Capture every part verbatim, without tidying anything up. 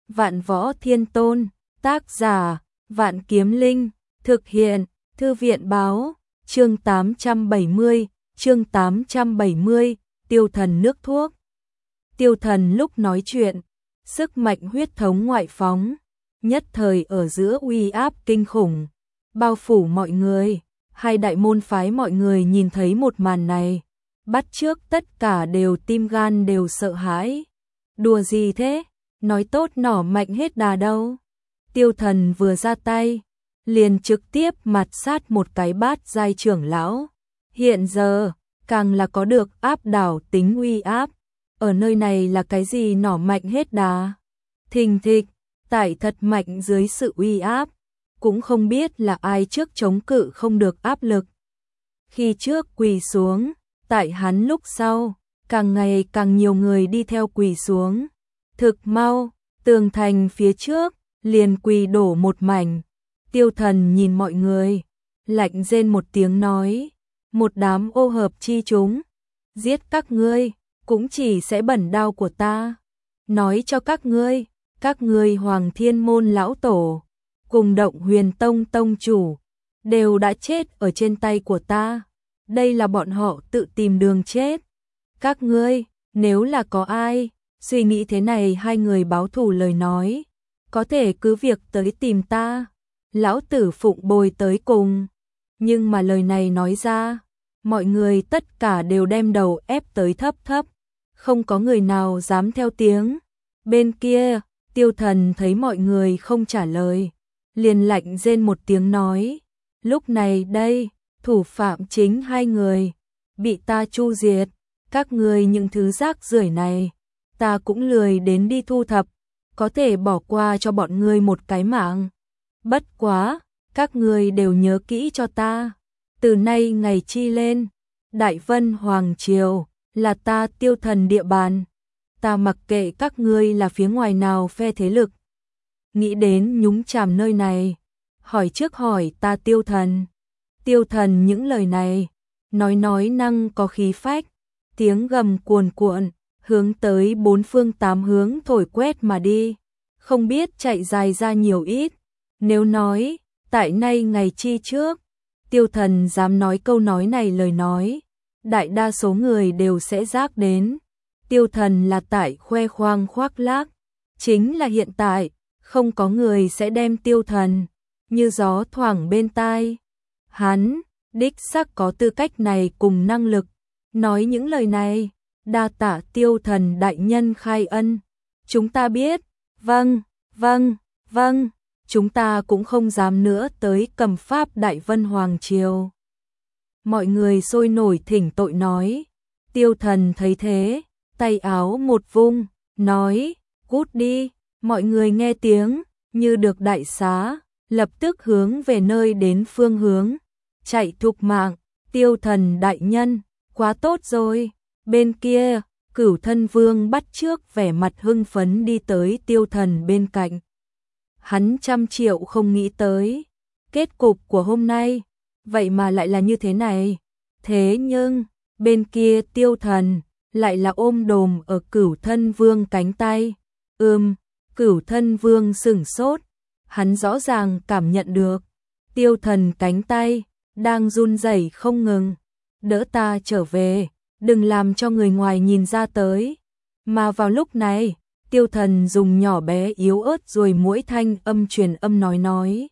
Vạn Võ Thiên Tôn, tác giả, Vạn Kiếm Linh, thực hiện, Thư viện báo, chương tám trăm bảy mươi, chương tám trăm bảy mươi, Tiêu Thần nước thuốc. Tiêu Thần lúc nói chuyện, sức mạnh huyết thống ngoại phóng, nhất thời ở giữa uy áp kinh khủng, bao phủ mọi người. Hai đại môn phái mọi người nhìn thấy một màn này, bắt chước tất cả đều tim gan đều sợ hãi. Đùa gì thế? Nói tốt nỏ mạnh hết đà đâu. Tiêu Thần vừa ra tay, liền trực tiếp mặt sát một cái bát giai trưởng lão. Hiện giờ, càng là có được áp đảo tính uy áp. Ở nơi này là cái gì nỏ mạnh hết đà? Thình thịch, tại thật mạnh dưới sự uy áp. Cũng không biết là ai trước chống cự không được áp lực. Khi trước quỳ xuống, tại hắn lúc sau, càng ngày càng nhiều người đi theo quỳ xuống. Thực mau, tường thành phía trước, liền quỳ đổ một mảnh. Tiêu Thần nhìn mọi người, lạnh rên một tiếng nói, một đám ô hợp chi chúng, giết các ngươi, cũng chỉ sẽ bẩn đao của ta. Nói cho các ngươi, các ngươi Hoàng Thiên Môn lão tổ, cùng Động Huyền Tông tông chủ, đều đã chết ở trên tay của ta. Đây là bọn họ tự tìm đường chết. Các ngươi, nếu là có ai suy nghĩ thế này hai người báo thù lời nói, có thể cứ việc tới tìm ta, lão tử phụng bồi tới cùng. Nhưng mà lời này nói ra, mọi người tất cả đều đem đầu ép tới thấp thấp, không có người nào dám theo tiếng. Bên kia, Tiêu Thần thấy mọi người không trả lời, liền lạnh rên một tiếng nói, lúc này đây, thủ phạm chính hai người, bị ta chu diệt, các ngươi những thứ rác rưởi này, ta cũng lười đến đi thu thập, có thể bỏ qua cho bọn ngươi một cái mạng. Bất quá, các ngươi đều nhớ kỹ cho ta, từ nay ngày chi lên, Đại Vân Hoàng Triều, là ta Tiêu Thần địa bàn, ta mặc kệ các ngươi là phía ngoài nào phe thế lực. Nghĩ đến nhúng chàm nơi này, hỏi trước hỏi ta Tiêu Thần. Tiêu Thần những lời này, nói nói năng có khí phách, tiếng gầm cuồn cuộn, hướng tới bốn phương tám hướng thổi quét mà đi, không biết chạy dài ra nhiều ít. Nếu nói, tại nay ngày chi trước, Tiêu Thần dám nói câu nói này lời nói, đại đa số người đều sẽ giác đến. Tiêu Thần là tại khoe khoang khoác lác, chính là hiện tại, không có người sẽ đem Tiêu Thần như gió thoảng bên tai. Hắn, đích xác có tư cách này cùng năng lực, nói những lời này, đa tạ Tiêu Thần đại nhân khai ân. Chúng ta biết, vâng, vâng, vâng, chúng ta cũng không dám nữa tới cầm pháp Đại Vân Hoàng Triều. Mọi người sôi nổi thỉnh tội nói, Tiêu Thần thấy thế, tay áo một vung, nói, cút đi. Mọi người nghe tiếng, như được đại xá, lập tức hướng về nơi đến phương hướng, chạy thục mạng. Tiêu Thần đại nhân, quá tốt rồi. Bên kia, Cửu Thân Vương bắt trước vẻ mặt hưng phấn đi tới Tiêu Thần bên cạnh. Hắn trăm triệu không nghĩ tới, kết cục của hôm nay, vậy mà lại là như thế này. Thế nhưng, bên kia Tiêu Thần, lại là ôm đồm ở Cửu Thân Vương cánh tay. Ừm, Cửu Thân Vương sửng sốt, hắn rõ ràng cảm nhận được, Tiêu Thần cánh tay, đang run rẩy không ngừng. Đỡ ta trở về, đừng làm cho người ngoài nhìn ra tới. Mà vào lúc này, Tiêu Thần dùng nhỏ bé yếu ớt rồi mũi thanh âm truyền âm nói nói.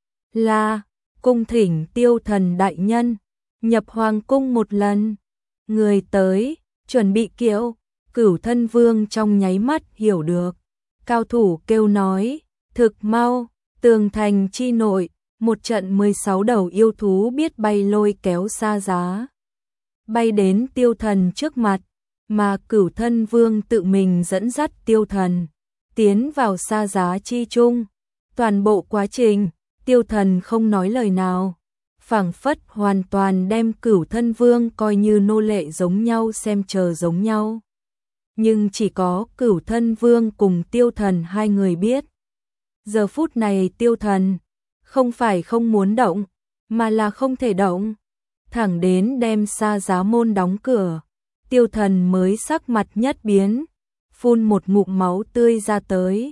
Là, cung thỉnh Tiêu Thần đại nhân, nhập hoàng cung một lần. Người tới, chuẩn bị kiệu. Cửu Thân Vương trong nháy mắt hiểu được. Cao thủ kêu nói, thực mau, tường thành chi nội, một trận mười sáu đầu yêu thú biết bay lôi kéo xa giá. Bay đến Tiêu Thần trước mặt, mà Cửu Thân Vương tự mình dẫn dắt Tiêu Thần, tiến vào xa giá chi chung. Toàn bộ quá trình, Tiêu Thần không nói lời nào, phảng phất hoàn toàn đem Cửu Thân Vương coi như nô lệ giống nhau xem chờ giống nhau. Nhưng chỉ có Cửu Thân Vương cùng Tiêu Thần hai người biết. Giờ phút này Tiêu Thần, không phải không muốn động, mà là không thể động. Thẳng đến đem xa giá môn đóng cửa, Tiêu Thần mới sắc mặt nhất biến, phun một ngụm máu tươi ra tới.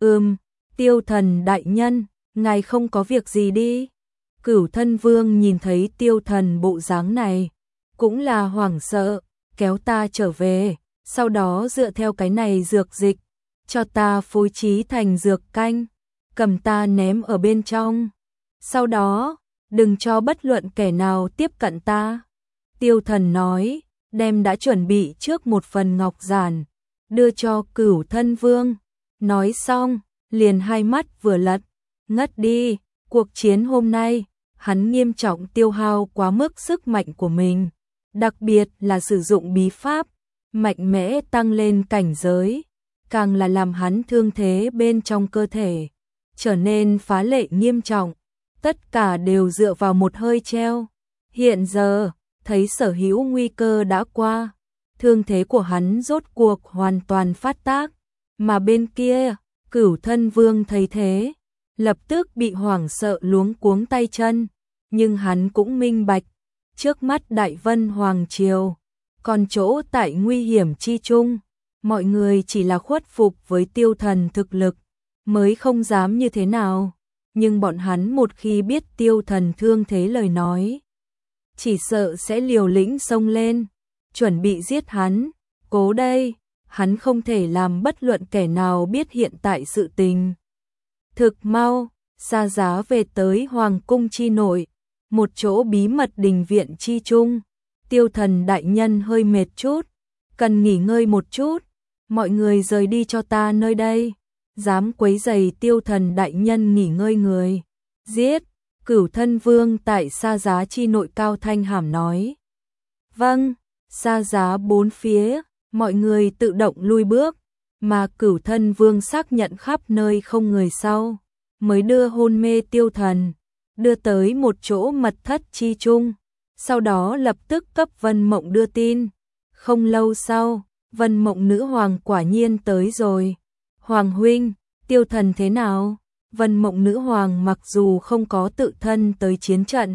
Ừm, Tiêu Thần đại nhân, ngài không có việc gì đi. Cửu Thân Vương nhìn thấy Tiêu Thần bộ dáng này, cũng là hoảng sợ, kéo ta trở về, sau đó dựa theo cái này dược dịch, cho ta phối trí thành dược canh, cầm ta ném ở bên trong. Sau đó, đừng cho bất luận kẻ nào tiếp cận ta. Tiêu Thần nói, đem đã chuẩn bị trước một phần ngọc giản, đưa cho Cửu Thân Vương. Nói xong, liền hai mắt vừa lật, ngất đi. Cuộc chiến hôm nay, hắn nghiêm trọng tiêu hao quá mức sức mạnh của mình, đặc biệt là sử dụng bí pháp, mạnh mẽ tăng lên cảnh giới, càng là làm hắn thương thế bên trong cơ thể trở nên phá lệ nghiêm trọng, tất cả đều dựa vào một hơi treo. Hiện giờ, thấy sở hữu nguy cơ đã qua, thương thế của hắn rốt cuộc hoàn toàn phát tác, mà bên kia, Cửu Thân Vương thấy thế, lập tức bị hoảng sợ luống cuống tay chân, nhưng hắn cũng minh bạch, trước mắt Đại Vân Hoàng Triều, còn chỗ tại nguy hiểm chi chung, mọi người chỉ là khuất phục với Tiêu Thần thực lực, mới không dám như thế nào, nhưng bọn hắn một khi biết Tiêu Thần thương thế lời nói, chỉ sợ sẽ liều lĩnh xông lên, chuẩn bị giết hắn. Cố đây, hắn không thể làm bất luận kẻ nào biết hiện tại sự tình. Thực mau, Sa Giá về tới Hoàng cung chi nội, một chỗ bí mật đình viện chi chung. Tiêu Thần đại nhân hơi mệt chút, cần nghỉ ngơi một chút, mọi người rời đi cho ta nơi đây. Dám quấy rầy Tiêu Thần đại nhân nghỉ ngơi người, giết. Cửu Thân Vương tại Sa Giá chi nội cao thanh hàm nói. Vâng. Sa Giá bốn phía, mọi người tự động lui bước, mà Cửu Thân Vương xác nhận khắp nơi không người sau, mới đưa hôn mê Tiêu Thần, đưa tới một chỗ mật thất chi chung, sau đó lập tức cấp Vân Mộng đưa tin. Không lâu sau, Vân Mộng nữ hoàng quả nhiên tới rồi. Hoàng huynh, Tiêu Thần thế nào? Vân Mộng nữ hoàng mặc dù không có tự thân tới chiến trận,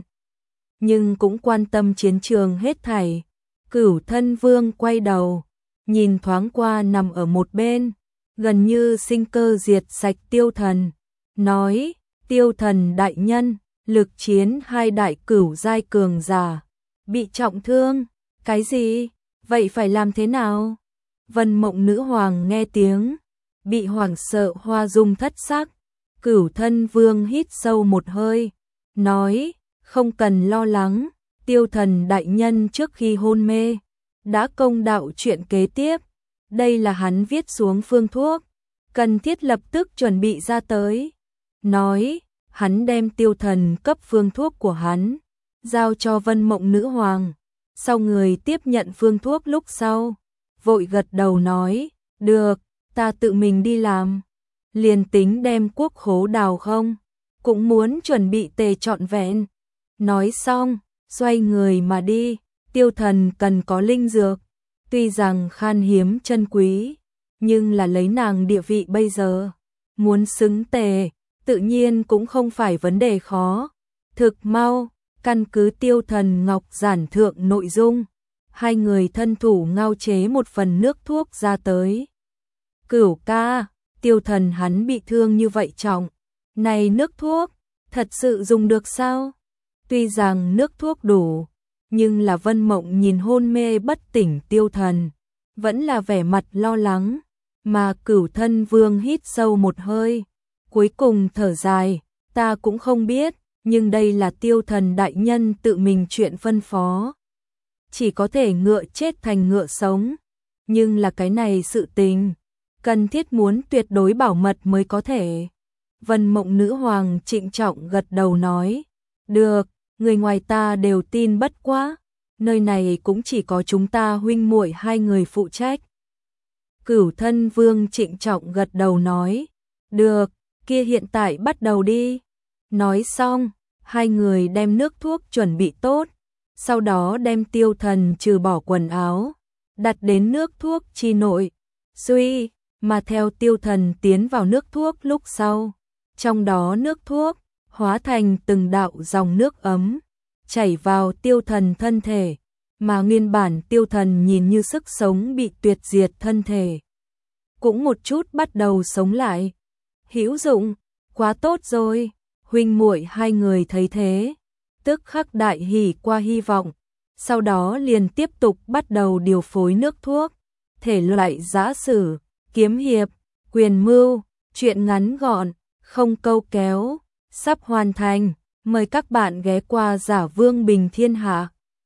nhưng cũng quan tâm chiến trường hết thảy. Cửu Thân Vương quay đầu, nhìn thoáng qua nằm ở một bên, gần như sinh cơ diệt sạch Tiêu Thần, nói, Tiêu Thần đại nhân, lực chiến hai đại cửu giai cường giả, bị trọng thương. Cái gì? Vậy phải làm thế nào? Vân Mộng nữ hoàng nghe tiếng, bị hoảng sợ hoa dung thất sắc. Cửu Thân Vương hít sâu một hơi, nói, không cần lo lắng, Tiêu Thần đại nhân trước khi hôn mê, đã công đạo chuyện kế tiếp, đây là hắn viết xuống phương thuốc, cần thiết lập tức chuẩn bị ra tới. Nói, hắn đem Tiêu Thần cấp phương thuốc của hắn, giao cho Vân Mộng nữ hoàng, sau người tiếp nhận phương thuốc lúc sau, vội gật đầu nói, được, ta tự mình đi làm. Liền tính đem quốc khố đào không, cũng muốn chuẩn bị tề trọn vẹn. Nói xong, xoay người mà đi. Tiêu Thần cần có linh dược, tuy rằng khan hiếm chân quý, nhưng là lấy nàng địa vị bây giờ, muốn xứng tề, tự nhiên cũng không phải vấn đề khó. Thực mau, căn cứ Tiêu Thần ngọc giản thượng nội dung, hai người thân thủ ngao chế một phần nước thuốc ra tới. Cửu ca, Tiêu Thần hắn bị thương như vậy trọng, này nước thuốc, thật sự dùng được sao? Tuy rằng nước thuốc đủ, nhưng là Vân Mộng nhìn hôn mê bất tỉnh Tiêu Thần, vẫn là vẻ mặt lo lắng, mà Cửu Thân Vương hít sâu một hơi, cuối cùng thở dài, ta cũng không biết, nhưng đây là Tiêu Thần đại nhân tự mình chuyện phân phó. Chỉ có thể ngựa chết thành ngựa sống, nhưng là cái này sự tình, cần thiết muốn tuyệt đối bảo mật mới có thể. Vân Mộng nữ hoàng trịnh trọng gật đầu nói, được, người ngoài ta đều tin bất quá, nơi này cũng chỉ có chúng ta huynh muội hai người phụ trách. Cửu Thân Vương trịnh trọng gật đầu nói, được, kia hiện tại bắt đầu đi. Nói xong, hai người đem nước thuốc chuẩn bị tốt, sau đó đem Tiêu Thần trừ bỏ quần áo, đặt đến nước thuốc chi nội, suy, mà theo Tiêu Thần tiến vào nước thuốc lúc sau, trong đó nước thuốc hóa thành từng đạo dòng nước ấm, chảy vào Tiêu Thần thân thể, mà nguyên bản Tiêu Thần nhìn như sức sống bị tuyệt diệt thân thể, cũng một chút bắt đầu sống lại. hữu dụng, quá tốt rồi. Huynh muội hai người thấy thế, tức khắc đại hỉ qua hy vọng, sau đó liền tiếp tục bắt đầu điều phối nước thuốc, thể loại giã sử, kiếm hiệp, quyền mưu, truyện ngắn gọn, không câu kéo, sắp hoàn thành, mời các bạn ghé qua Giả Vương Bình Thiên Hạ.